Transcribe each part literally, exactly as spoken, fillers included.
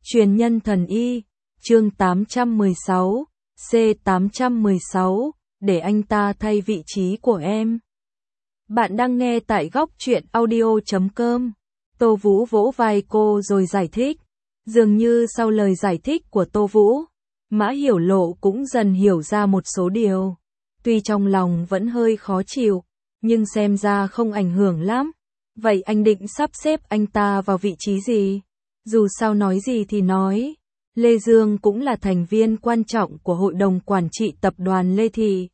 Truyền nhân thần y, chương tám trăm mười sáu, C tám trăm mười sáu, để anh ta thay vị trí của em. Bạn đang nghe tại góc truyện audio chấm com. Tô Vũ vỗ vai cô rồi giải thích. Dường như sau lời giải thích của Tô Vũ, Mã Hiểu Lộ cũng dần hiểu ra một số điều. Tuy trong lòng vẫn hơi khó chịu, nhưng xem ra không ảnh hưởng lắm. Vậy anh định sắp xếp anh ta vào vị trí gì? Dù sao nói gì thì nói, Lê Dương cũng là thành viên quan trọng của hội đồng quản trị tập đoàn Lê Thị.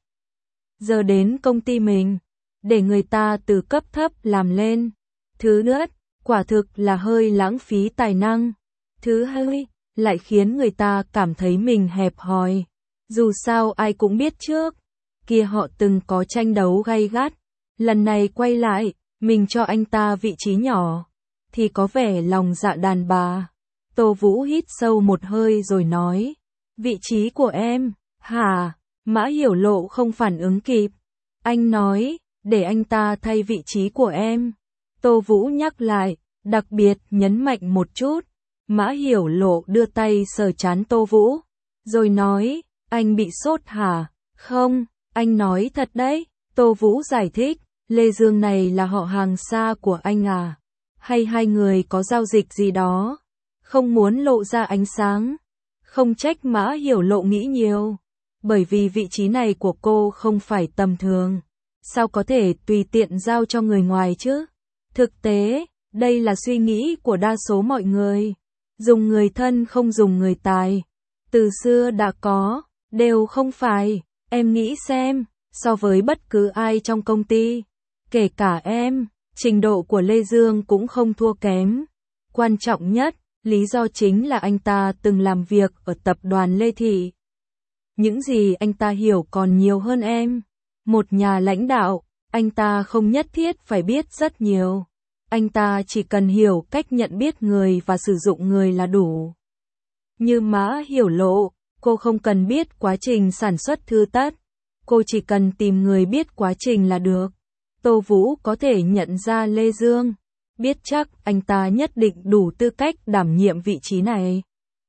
Giờ đến công ty mình, để người ta từ cấp thấp làm lên. Thứ nhất, quả thực là hơi lãng phí tài năng. Thứ hai, lại khiến người ta cảm thấy mình hẹp hòi. Dù sao ai cũng biết trước, kia họ từng có tranh đấu gay gắt. Lần này quay lại, mình cho anh ta vị trí nhỏ, thì có vẻ lòng dạ đàn bà. Tô Vũ hít sâu một hơi rồi nói, vị trí của em, hả? Mã Hiểu Lộ không phản ứng kịp. Anh nói, để anh ta thay vị trí của em. Tô Vũ nhắc lại, đặc biệt nhấn mạnh một chút. Mã Hiểu Lộ đưa tay sờ trán Tô Vũ, rồi nói, anh bị sốt hả? Không, anh nói thật đấy. Tô Vũ giải thích, Lê Dương này là họ hàng xa của anh à? Hay hai người có giao dịch gì đó? Không muốn lộ ra ánh sáng. Không trách Mã Hiểu Lộ nghĩ nhiều. Bởi vì vị trí này của cô không phải tầm thường. Sao có thể tùy tiện giao cho người ngoài chứ? Thực tế, đây là suy nghĩ của đa số mọi người. Dùng người thân không dùng người tài. Từ xưa đã có, đều không phải. Em nghĩ xem, so với bất cứ ai trong công ty, kể cả em, trình độ của Lê Dương cũng không thua kém. Quan trọng nhất, lý do chính là anh ta từng làm việc ở tập đoàn Lê Thị. Những gì anh ta hiểu còn nhiều hơn em. Một nhà lãnh đạo, anh ta không nhất thiết phải biết rất nhiều. Anh ta chỉ cần hiểu cách nhận biết người và sử dụng người là đủ. Như Mã Hiểu Lộ, cô không cần biết quá trình sản xuất thư tất. Cô chỉ cần tìm người biết quá trình là được. Tô Vũ có thể nhận ra Lê Dương, biết chắc anh ta nhất định đủ tư cách đảm nhiệm vị trí này.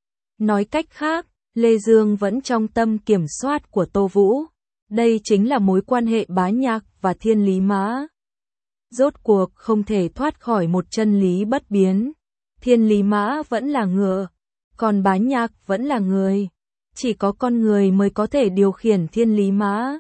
Nói cách khác, Lê Dương vẫn trong tâm kiểm soát của Tô Vũ. Đây chính là mối quan hệ Bá Nhạc và Thiên Lý Mã. Rốt cuộc không thể thoát khỏi một chân lý bất biến. Thiên Lý Mã vẫn là ngựa, còn Bá Nhạc vẫn là người. Chỉ có con người mới có thể điều khiển Thiên Lý Mã.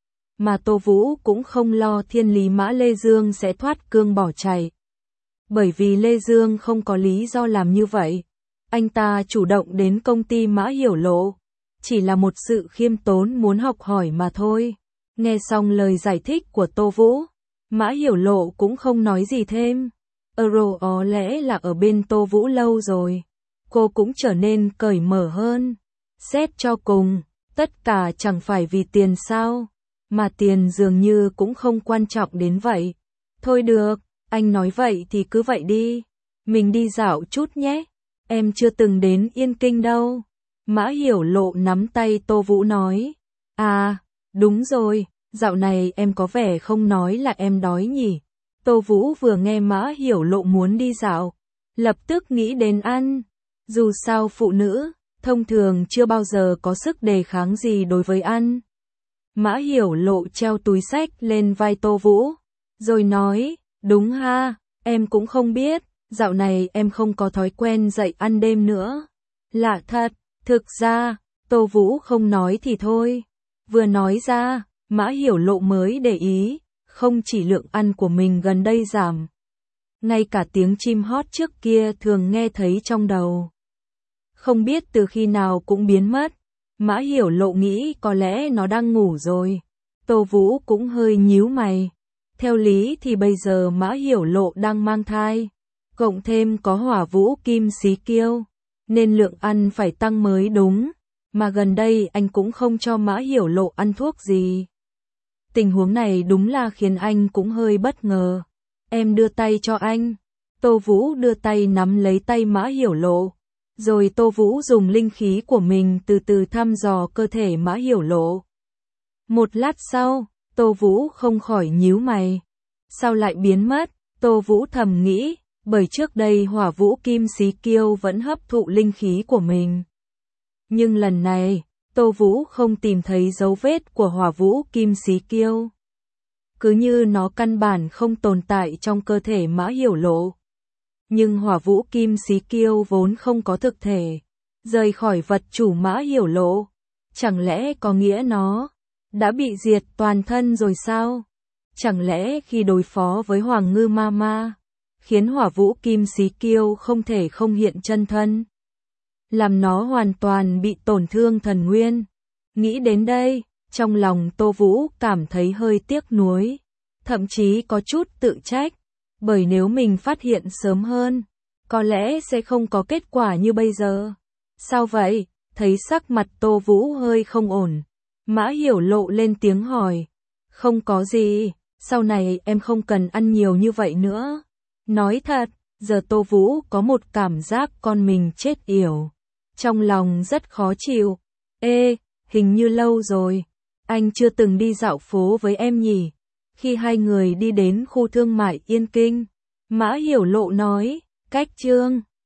Mà Tô Vũ cũng không lo Thiên Lý Mã Lê Dương sẽ thoát cương bỏ chạy. Bởi vì Lê Dương không có lý do làm như vậy. Anh ta chủ động đến công ty Mã Hiểu Lộ. Chỉ là một sự khiêm tốn muốn học hỏi mà thôi. Nghe xong lời giải thích của Tô Vũ, Mã Hiểu Lộ cũng không nói gì thêm. Euro có lẽ là ở bên Tô Vũ lâu rồi. Cô cũng trở nên cởi mở hơn. Xét cho cùng, tất cả chẳng phải vì tiền sao. Mà tiền dường như cũng không quan trọng đến vậy. Thôi được, anh nói vậy thì cứ vậy đi. Mình đi dạo chút nhé. Em chưa từng đến Yên Kinh đâu. Mã Hiểu Lộ nắm tay Tô Vũ nói. À, đúng rồi, dạo này em có vẻ không nói là em đói nhỉ. Tô Vũ vừa nghe Mã Hiểu Lộ muốn đi dạo, lập tức nghĩ đến ăn. Dù sao phụ nữ, thông thường chưa bao giờ có sức đề kháng gì đối với ăn. Mã Hiểu Lộ treo túi xách lên vai Tô Vũ, rồi nói, đúng ha, em cũng không biết, dạo này em không có thói quen dậy ăn đêm nữa. Lạ thật, thực ra, Tô Vũ không nói thì thôi. Vừa nói ra, Mã Hiểu Lộ mới để ý, không chỉ lượng ăn của mình gần đây giảm. Ngay cả tiếng chim hót trước kia thường nghe thấy trong đầu. Không biết từ khi nào cũng biến mất. Mã Hiểu Lộ nghĩ có lẽ nó đang ngủ rồi. Tô Vũ cũng hơi nhíu mày. Theo lý thì bây giờ Mã Hiểu Lộ đang mang thai. Cộng thêm có Hỏa Vũ Kim Xí Kiêu. Nên lượng ăn phải tăng mới đúng. Mà gần đây anh cũng không cho Mã Hiểu Lộ ăn thuốc gì. Tình huống này đúng là khiến anh cũng hơi bất ngờ. Em đưa tay cho anh. Tô Vũ đưa tay nắm lấy tay Mã Hiểu Lộ. Rồi Tô Vũ dùng linh khí của mình từ từ thăm dò cơ thể Mã Hiểu Lộ. Một lát sau, Tô Vũ không khỏi nhíu mày. Sao lại biến mất? Tô Vũ thầm nghĩ, Bởi trước đây Hỏa Vũ Kim Xí Kiêu vẫn hấp thụ linh khí của mình. Nhưng lần này, Tô Vũ không tìm thấy dấu vết của Hỏa Vũ Kim Xí Kiêu. Cứ như nó căn bản không tồn tại trong cơ thể Mã Hiểu Lộ. Nhưng Hỏa Vũ Kim Xí Kiêu vốn không có thực thể, rời khỏi vật chủ Mã Hiểu Lộ. Chẳng lẽ có nghĩa nó đã bị diệt toàn thân rồi sao? Chẳng lẽ khi đối phó với Hoàng Ngư Ma Ma, khiến Hỏa Vũ Kim Xí Kiêu không thể không hiện chân thân, làm nó hoàn toàn bị tổn thương thần nguyên? Nghĩ đến đây, trong lòng Tô Vũ cảm thấy hơi tiếc nuối, thậm chí có chút tự trách, bởi nếu mình phát hiện sớm hơn, có lẽ sẽ không có kết quả như bây giờ. Sao vậy? Thấy sắc mặt Tô Vũ hơi không ổn, Mã Hiểu Lộ lên tiếng hỏi. Không có gì, sau này em không cần ăn nhiều như vậy nữa. Nói thật, giờ Tô Vũ có một cảm giác con mình chết yểu, trong lòng rất khó chịu. Ê, hình như lâu rồi, anh chưa từng đi dạo phố với em nhỉ? Khi hai người đi đến khu thương mại Yên Kinh, Mã Hiểu Lộ nói, cách Trương